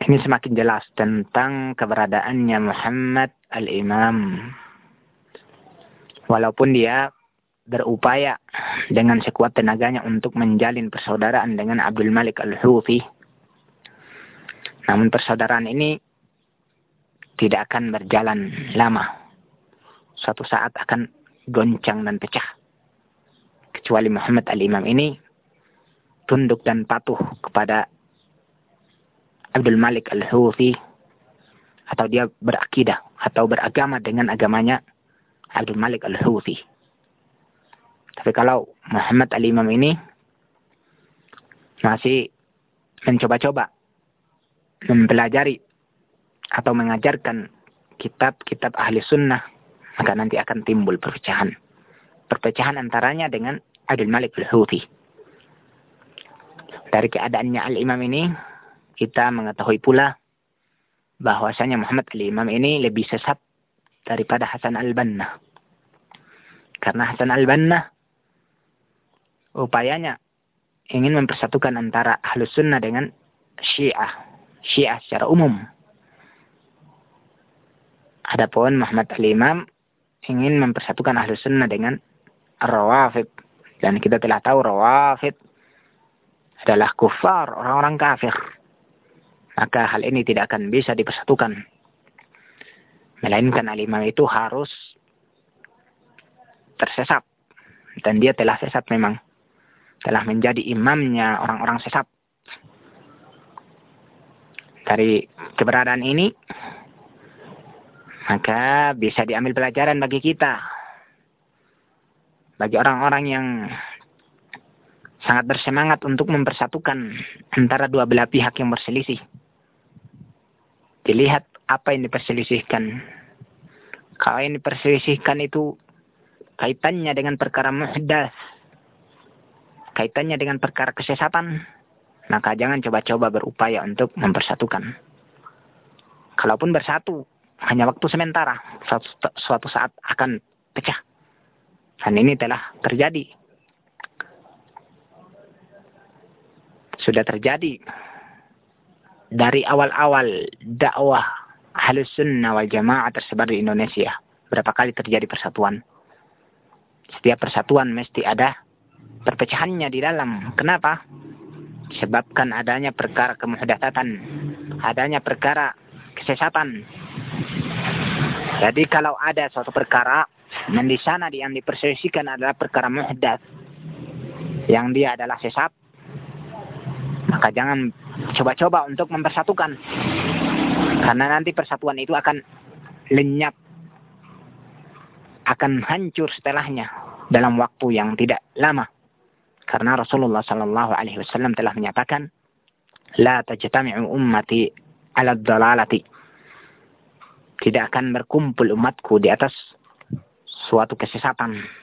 Ini semakin jelas tentang keberadaannya Muhammad al-Imam. Walaupun dia berupaya dengan sekuat tenaganya untuk menjalin persaudaraan dengan Abdul Malik al-Houthi. Namun persaudaraan ini tidak akan berjalan lama. Suatu saat akan goncang dan pecah. Kecuali Muhammad al-Imam ini tunduk dan patuh kepada Abdul Malik al-Houthi, atau dia berakidah atau beragama dengan agamanya Abdul Malik al-Houthi. Tapi kalau Muhammad al-Imam ini masih mencoba-coba mempelajari atau mengajarkan kitab-kitab ahli sunnah, maka nanti akan timbul perpecahan. Perpecahan antaranya dengan Abdul Malik al-Houthi. Dari keadaannya al-Imam ini, kita mengetahui pula bahwasanya Muhammad al-Imam ini lebih sesat daripada Hasan al-Banna. Karena Hasan al-Banna upayanya ingin mempersatukan antara Ahlus Sunnah dengan Syiah secara umum. Adapun Muhammad al-Imam ingin mempersatukan Ahlus Sunnah dengan Ar-Rawafid. Dan kita telah tahu Rawafid adalah kufar, orang-orang kafir. Maka hal ini tidak akan bisa dipersatukan. Melainkan al-Imam itu harus tersesat. Dan dia telah sesat memang. Telah menjadi imamnya orang-orang sesat. Dari keberadaan ini, maka bisa diambil pelajaran bagi kita. Bagi orang-orang yang sangat bersemangat untuk mempersatukan antara dua belah pihak yang berselisih. Dilihat apa yang diperselisihkan. Kalau yang diperselisihkan itu kaitannya dengan perkara muhdats, kaitannya dengan perkara kesesatan, maka jangan coba-coba berupaya untuk mempersatukan. Kalaupun bersatu, hanya waktu sementara, suatu saat akan pecah. Dan ini telah terjadi. Sudah terjadi dari awal-awal dakwah Ahlus Sunnah wal Jamaah tersebar di Indonesia. Berapa kali terjadi persatuan. Setiap persatuan mesti ada perpecahannya di dalam. Kenapa? Disebabkan adanya perkara kemuhdatsatan, adanya perkara kesesatan. Jadi kalau ada suatu perkara dan di sana yang diperselisihkan adalah perkara muhdats, yang dia adalah sesat, maka jangan coba-coba untuk mempersatukan. Karena nanti persatuan itu akan lenyap, akan hancur setelahnya dalam waktu yang tidak lama. Karena Rasulullah sallallahu alaihi wasallam telah menyatakan, "La tajtami'u ummati 'ala ad-dalalati." Tidak akan berkumpul umatku di atas suatu kesesatan.